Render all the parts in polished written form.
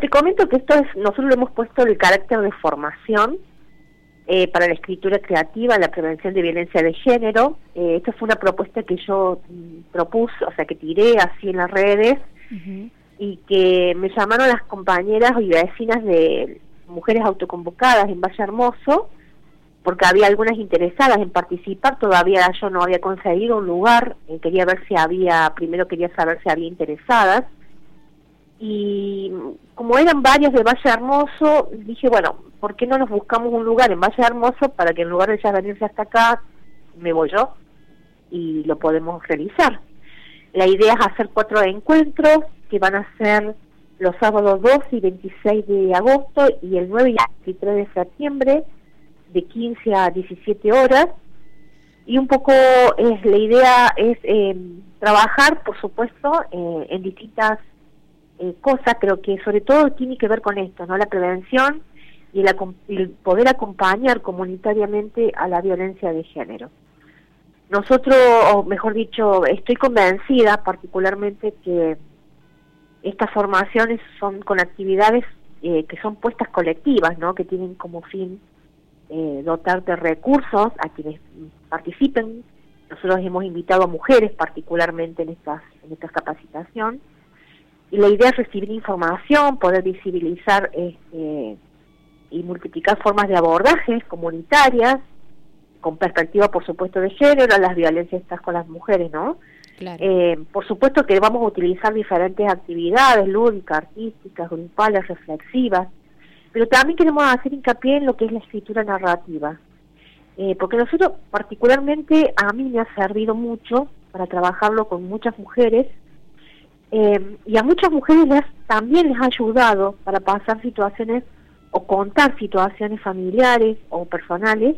Te comento que nosotros le hemos puesto el carácter de formación para la escritura creativa, la prevención de violencia de género. Esta fue una propuesta que yo propuse, o sea, que tiré así en las redes, y que me llamaron las compañeras y vecinas de mujeres autoconvocadas en Valle Hermoso, porque había algunas interesadas en participar. Todavía yo no había conseguido un lugar, primero quería saber si había interesadas, y como eran varias de Valle Hermoso, dije, bueno, ¿por qué no nos buscamos un lugar en Valle Hermoso para que en lugar de ya venirse hasta acá, me voy yo y lo podemos realizar? La idea es hacer 4 encuentros que van a ser los sábados 2 y 26 de agosto y el 9 y 23 de septiembre, de 15 a 17 horas. Y un poco la idea es trabajar, por supuesto, en distintas cosas, pero que sobre todo tiene que ver con esto, ¿no? La prevención y el poder acompañar comunitariamente a la violencia de género. Nosotros, o mejor dicho, estoy convencida particularmente que estas formaciones son con actividades que son puestas colectivas, ¿no? Que tienen como fin dotar de recursos a quienes participen. Nosotros hemos invitado a mujeres particularmente en estas capacitación, y la idea es recibir información, poder visibilizar y multiplicar formas de abordajes comunitarias con perspectiva, por supuesto, de género, a las violencias estas con las mujeres, ¿no? Claro. Por supuesto que vamos a utilizar diferentes actividades lúdicas, artísticas, grupales, reflexivas, pero también queremos hacer hincapié en lo que es la escritura narrativa, porque nosotros, particularmente, a mí me ha servido mucho para trabajarlo con muchas mujeres, y a muchas mujeres también les ha ayudado para pasar situaciones o contar situaciones familiares o personales,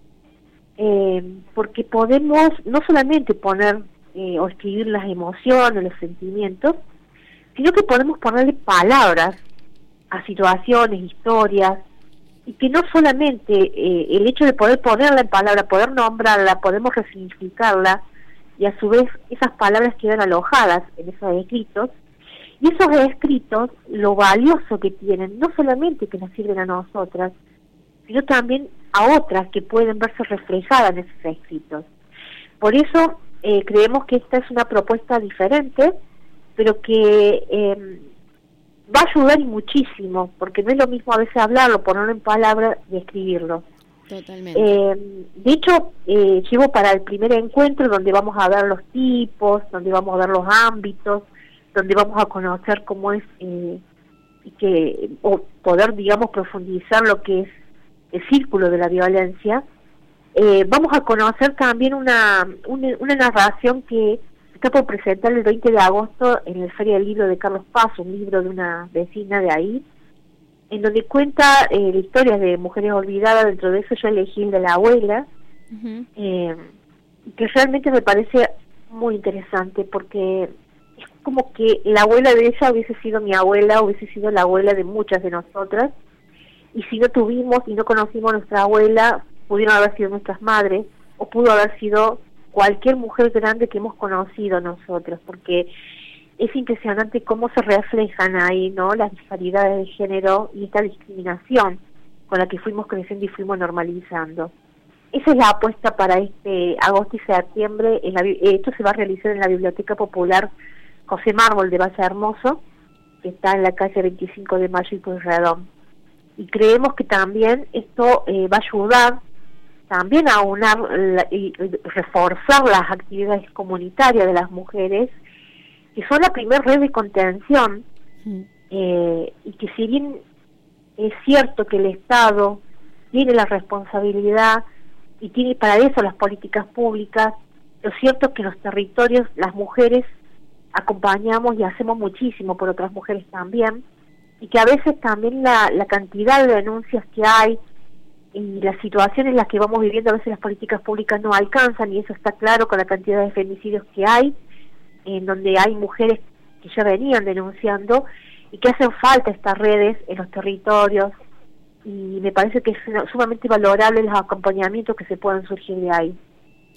porque podemos no solamente poner o escribir las emociones, los sentimientos, sino que podemos ponerle palabras a situaciones, historias, y que no solamente el hecho de poder ponerla en palabra, poder nombrarla, podemos resignificarla, y a su vez esas palabras quedan alojadas en esos escritos, y esos escritos, lo valioso que tienen, no solamente que nos sirven a nosotras, sino también a otras que pueden verse reflejadas en esos escritos. Por eso creemos que esta es una propuesta diferente, pero que va a ayudar y muchísimo, porque no es lo mismo a veces hablarlo, ponerlo en palabras y escribirlo. Totalmente. De hecho, llevo para el primer encuentro donde vamos a ver los tipos, donde vamos a ver los ámbitos, donde vamos a conocer cómo es o poder, digamos, profundizar lo que es el círculo de la violencia. Vamos a conocer también una narración que está por presentar el 20 de agosto en la Feria del Libro de Carlos Paz, un libro de una vecina de ahí, en donde cuenta historias de mujeres olvidadas. Dentro de eso yo elegí el de la abuela, que realmente me parece muy interesante, porque es como que la abuela de ella hubiese sido mi abuela, hubiese sido la abuela de muchas de nosotras, y si no tuvimos y no conocimos a nuestra abuela, pudieron haber sido nuestras madres, o pudo haber sido cualquier mujer grande que hemos conocido nosotros, porque es impresionante cómo se reflejan ahí, ¿no?, las disparidades de género y esta discriminación con la que fuimos creciendo y fuimos normalizando. Esa es la apuesta para este agosto y septiembre. Esto se va a realizar en la Biblioteca Popular José Mármol de Valle Hermoso, que está en la calle 25 de Mayo y Pueyrredón. Y creemos que también esto va a ayudar también a unar y reforzar las actividades comunitarias de las mujeres, que son la primera red de contención, y que si bien es cierto que el Estado tiene la responsabilidad y tiene para eso las políticas públicas, lo cierto es que en los territorios las mujeres acompañamos y hacemos muchísimo por otras mujeres también, y que a veces también la cantidad de denuncias que hay y las situaciones en las que vamos viviendo, a veces las políticas públicas no alcanzan, y eso está claro con la cantidad de femicidios que hay, en donde hay mujeres que ya venían denunciando, y que hacen falta estas redes en los territorios, y me parece que es sumamente valorable los acompañamientos que se puedan surgir de ahí.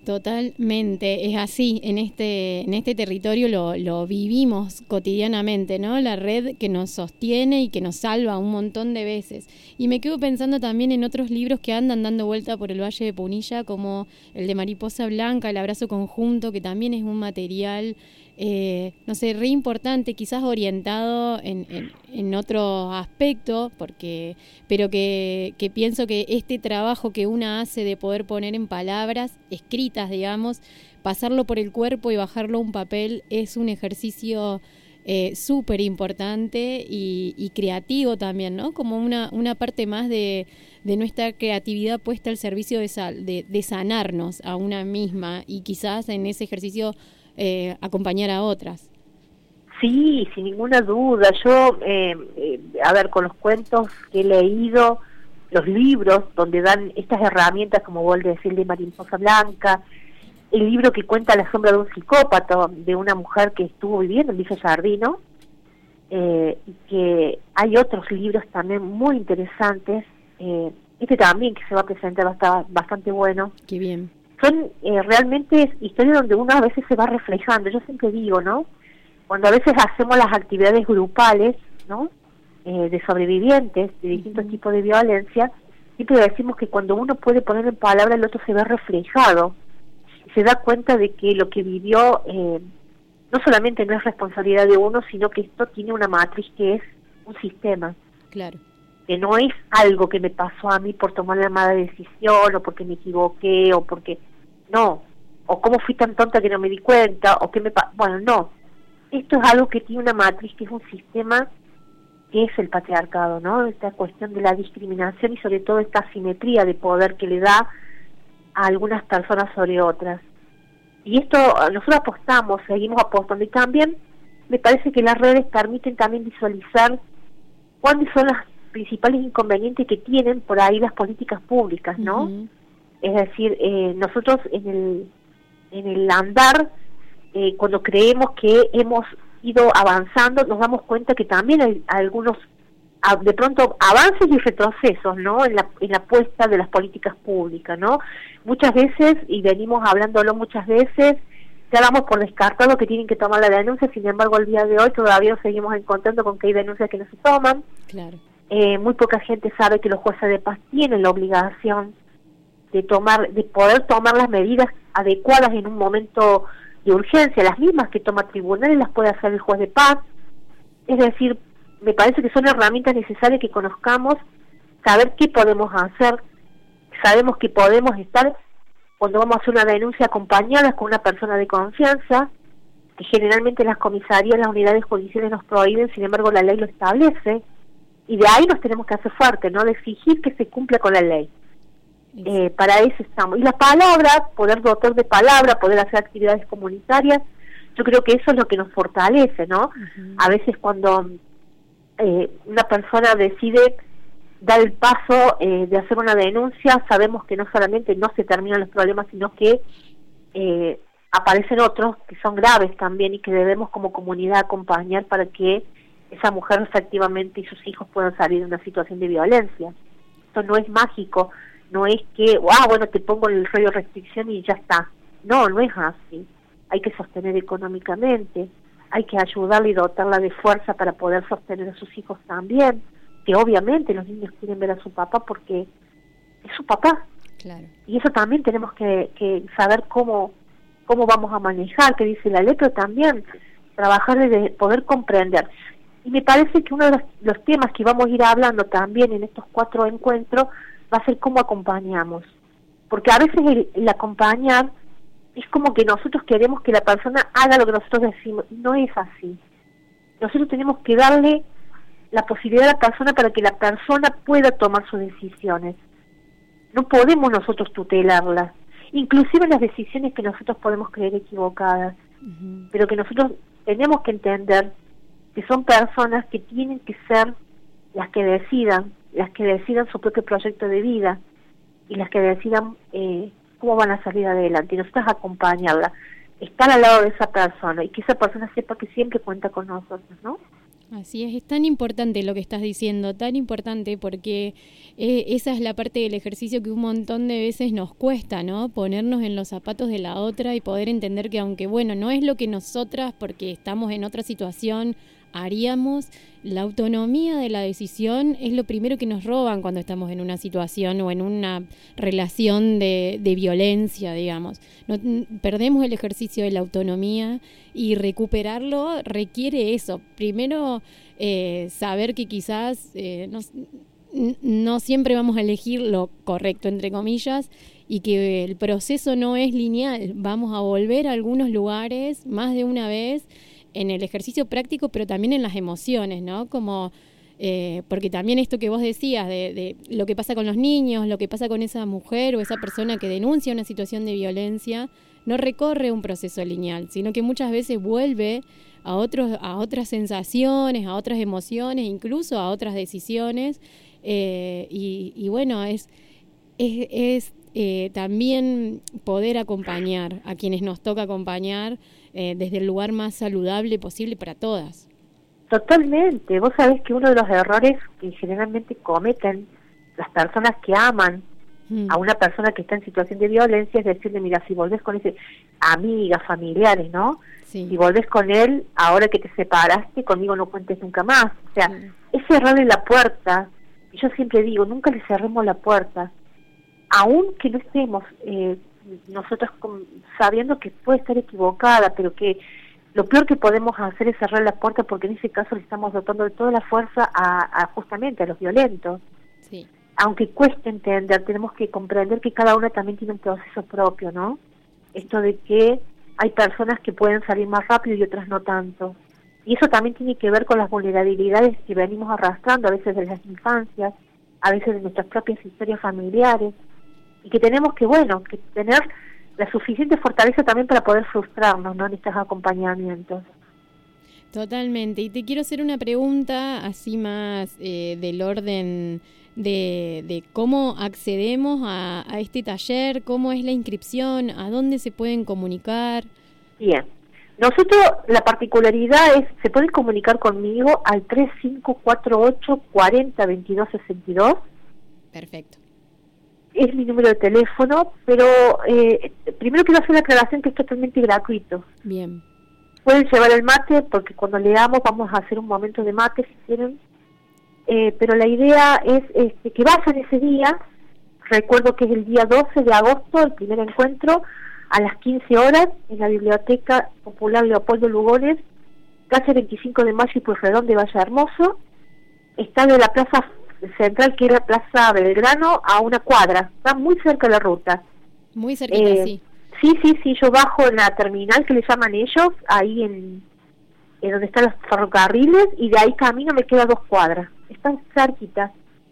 Totalmente, es así, en este territorio lo vivimos cotidianamente, ¿no? La red que nos sostiene y que nos salva un montón de veces. Y me quedo pensando también en otros libros que andan dando vuelta por el Valle de Punilla, como el de Mariposa Blanca, El abrazo conjunto, que también es un material, no sé, re importante, quizás orientado en otro aspecto, pero que pienso que este trabajo que una hace de poder poner en palabras escritas, digamos, pasarlo por el cuerpo y bajarlo a un papel es un ejercicio súper importante y creativo también, ¿no? Como una parte más de nuestra creatividad puesta al servicio de sanarnos a una misma y quizás en ese ejercicio acompañar a otras. Sí, sin ninguna duda. Yo, a ver, con los cuentos que he leído, los libros donde dan estas herramientas, como vos decís, de Mariposa Blanca, el libro que cuenta La sombra de un psicópata, de una mujer que estuvo viviendo en Villa Sardino, y que hay otros libros también muy interesantes, este también que se va a presentar va a estar bastante bueno. Qué bien. Son realmente historias donde uno a veces se va reflejando. Yo siempre digo, ¿no? Cuando a veces hacemos las actividades grupales, ¿no? De sobrevivientes de distintos tipos de violencia, siempre decimos que cuando uno puede poner en palabra, el otro se ve reflejado, se da cuenta de que lo que vivió no solamente no es responsabilidad de uno, sino que esto tiene una matriz que es un sistema. Claro. Que no es algo que me pasó a mí por tomar la mala decisión, o porque me equivoqué, o porque... No, o cómo fui tan tonta que no me di cuenta, o qué me... Bueno, no. Esto es algo que tiene una matriz, que es un sistema que es el patriarcado, ¿no? Esta cuestión de la discriminación y sobre todo esta asimetría de poder que le da a algunas personas sobre otras. Y esto nosotros apostamos, seguimos apostando, y también me parece que las redes permiten también visualizar cuáles son las principales inconvenientes que tienen por ahí las políticas públicas, ¿no? Uh-huh. Es decir, nosotros en el andar, cuando creemos que hemos ido avanzando, nos damos cuenta que también hay algunos, de pronto, avances y retrocesos, ¿no? En la puesta de las políticas públicas, ¿no? Muchas veces, y venimos hablándolo muchas veces, ya damos por descartado que tienen que tomar la denuncia. Sin embargo, el día de hoy todavía nos seguimos encontrando con que hay denuncias que no se toman. Claro. Muy poca gente sabe que los jueces de paz tienen la obligación de poder tomar las medidas adecuadas en un momento de urgencia. Las mismas que toma tribunales las puede hacer el juez de paz. Es decir, me parece que son herramientas necesarias que conozcamos, saber qué podemos hacer. Sabemos que podemos estar, cuando vamos a hacer una denuncia, acompañadas con una persona de confianza, que generalmente las comisarías, las unidades judiciales nos prohíben. Sin embargo, la ley lo establece, y de ahí nos tenemos que hacer fuerte, ¿no? De exigir que se cumpla con la ley. Para eso estamos. Y la palabra, poder dotar de palabra, poder hacer actividades comunitarias, yo creo que eso es lo que nos fortalece, ¿no? Uh-huh. A veces cuando una persona decide dar el paso de hacer una denuncia, sabemos que no solamente no se terminan los problemas, sino que aparecen otros que son graves también, y que debemos como comunidad acompañar para que esa mujer efectivamente y sus hijos puedan salir de una situación de violencia. Esto no es mágico. No es que, bueno, te pongo el rollo de restricción y ya está. No, no es así. Hay que sostener económicamente, hay que ayudarla y dotarla de fuerza para poder sostener a sus hijos también, que obviamente los niños quieren ver a su papá porque es su papá. Claro. Y eso también tenemos que saber cómo vamos a manejar, que dice la ley, pero también trabajar de poder comprender. Y me parece que uno de los temas que vamos a ir hablando también en estos 4 encuentros va a ser cómo acompañamos, porque a veces el acompañar es como que nosotros queremos que la persona haga lo que nosotros decimos. No es así. Nosotros tenemos que darle la posibilidad a la persona para que la persona pueda tomar sus decisiones. No podemos nosotros tutelarlas, inclusive las decisiones que nosotros podemos creer equivocadas. Uh-huh. Pero que nosotros tenemos que entender que son personas que tienen que ser las que decidan su propio proyecto de vida, y las que decidan cómo van a salir adelante, y nosotros acompañarla, estar al lado de esa persona, y que esa persona sepa que siempre cuenta con nosotros, ¿no? Así es tan importante lo que estás diciendo, tan importante porque esa es la parte del ejercicio que un montón de veces nos cuesta, ¿no? Ponernos en los zapatos de la otra y poder entender que aunque, bueno, no es lo que nosotras, porque estamos en otra situación, haríamos, la autonomía de la decisión es lo primero que nos roban cuando estamos en una situación o en una relación de violencia, digamos. Perdemos el ejercicio de la autonomía y recuperarlo requiere eso. Primero, saber que quizás no siempre vamos a elegir lo correcto, entre comillas, y que el proceso no es lineal. Vamos a volver a algunos lugares más de una vez en el ejercicio práctico, pero también en las emociones, ¿no? Como, porque también esto que vos decías, de lo que pasa con los niños, lo que pasa con esa mujer o esa persona que denuncia una situación de violencia, no recorre un proceso lineal, sino que muchas veces vuelve a otras sensaciones, a otras emociones, incluso a otras decisiones, y bueno, es también poder acompañar a quienes nos toca acompañar desde el lugar más saludable posible para todas. Totalmente. Vos sabés que uno de los errores que generalmente cometen las personas que aman a una persona que está en situación de violencia es decirle, mira, si volvés con ese, amigas, familiares, ¿no? Sí. Si volvés con él, ahora que te separaste, conmigo no cuentes nunca más. O sea, es cerrarle la puerta. Y yo siempre digo, nunca le cerremos la puerta. Aún que no estemos nosotros sabiendo que puede estar equivocada, pero que lo peor que podemos hacer es cerrar la puerta, porque en ese caso le estamos dotando de toda la fuerza justamente a los violentos. Sí. Aunque cueste entender, tenemos que comprender que cada una también tiene un proceso propio, ¿no? Esto de que hay personas que pueden salir más rápido y otras no tanto. Y eso también tiene que ver con las vulnerabilidades que venimos arrastrando, a veces de las infancias, a veces de nuestras propias historias familiares, y que tenemos que, que tener la suficiente fortaleza también para poder frustrarnos, ¿no?, en estos acompañamientos. Totalmente. Y te quiero hacer una pregunta así más del orden de cómo accedemos a este taller, cómo es la inscripción, a dónde se pueden comunicar. Bien. Nosotros, la particularidad es, se pueden comunicar conmigo al 3548 40 22 62. Perfecto. Es mi número de teléfono, pero primero quiero hacer la aclaración que es totalmente gratuito. Bien. Pueden llevar el mate, porque cuando leamos vamos a hacer un momento de mate si quieren, pero la idea es que vayan ese día. Recuerdo que es el día 12 de agosto, el primer encuentro, a las 15 horas, en la Biblioteca Popular Leopoldo Lugones, calle 25 de Mayo y Pueyrredón de Valle Hermoso. Está de la Plaza Central, que era Plaza Belgrano, a una cuadra. Está muy cerca de la ruta. Muy cerquita, sí. Sí, yo bajo en la terminal, que le llaman ellos, ahí en donde están los ferrocarriles, y de ahí camino, me queda 2 cuadras. Están cerquita.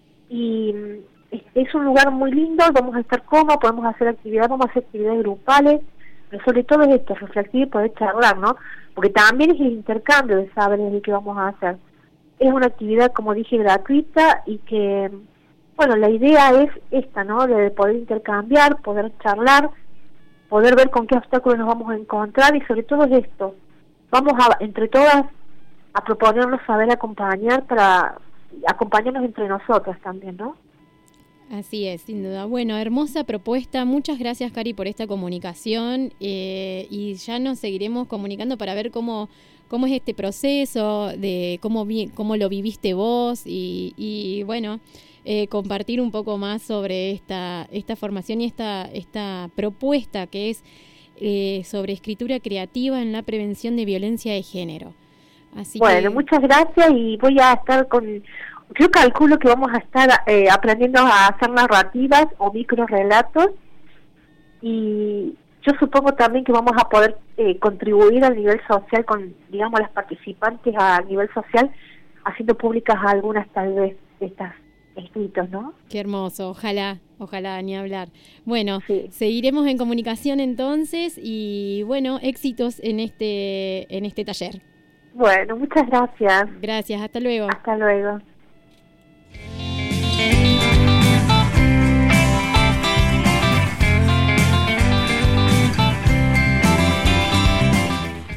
Y es un lugar muy lindo, vamos a estar cómodos, podemos hacer actividades, vamos a hacer actividades grupales, pero sobre todo es esto, reflexionar y poder charlar, ¿no? Porque también es el intercambio de saberes de qué vamos a hacer. Es una actividad, como dije, gratuita, y que, la idea es esta, ¿no?, de poder intercambiar, poder charlar, poder ver con qué obstáculos nos vamos a encontrar, y sobre todo es esto, vamos entre todas a proponernos saber acompañar, para acompañarnos entre nosotras también, ¿no? Así es, sin duda. Bueno, hermosa propuesta. Muchas gracias, Cari, por esta comunicación, y ya nos seguiremos comunicando para ver cómo es este proceso, de cómo lo viviste vos, y bueno, compartir un poco más sobre esta formación y esta propuesta que es sobre escritura creativa en la prevención de violencia de género. Así muchas gracias, y voy a estar yo calculo que vamos a estar aprendiendo a hacer narrativas o microrelatos, y yo supongo también que vamos a poder contribuir al nivel social con, digamos, las participantes a nivel social, haciendo públicas algunas tal vez de estas escritos, ¿no? Qué hermoso, ojalá, ni hablar. Bueno, sí. Seguiremos en comunicación entonces, y bueno, éxitos en este taller. Bueno, muchas gracias. Gracias, hasta luego. Hasta luego.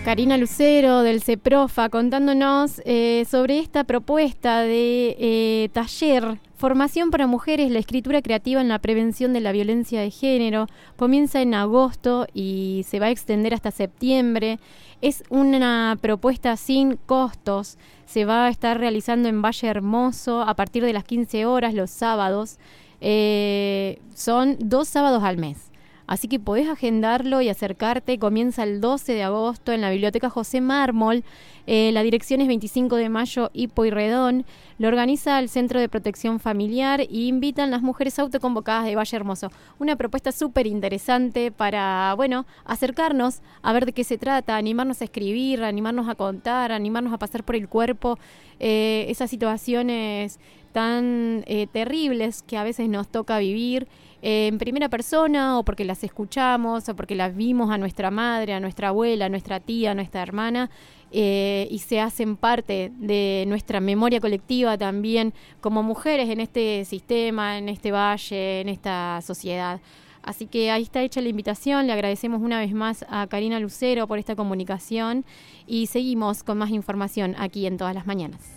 Karina Lucero del CEPROFA contándonos sobre esta propuesta de taller, formación para mujeres, la escritura creativa en la prevención de la violencia de género. Comienza en agosto y se va a extender hasta septiembre. Es una propuesta sin costos. Se va a estar realizando en Valle Hermoso a partir de las 15 horas los sábados. Son 2 sábados al mes. Así que podés agendarlo y acercarte. Comienza el 12 de agosto en la Biblioteca José Mármol. La dirección es 25 de mayo y Pueyrredón. Lo organiza el Centro de Protección Familiar y invitan las mujeres autoconvocadas de Valle Hermoso. Una propuesta súper interesante para, acercarnos a ver de qué se trata, animarnos a escribir, animarnos a contar, animarnos a pasar por el cuerpo esas situaciones tan terribles que a veces nos toca vivir en primera persona, o porque las escuchamos, o porque las vimos a nuestra madre, a nuestra abuela, a nuestra tía, a nuestra hermana, y se hacen parte de nuestra memoria colectiva también como mujeres en este sistema, en este valle, en esta sociedad. Así que ahí está hecha la invitación. Le agradecemos una vez más a Karina Lucero por esta comunicación y seguimos con más información aquí en Todas las Mañanas.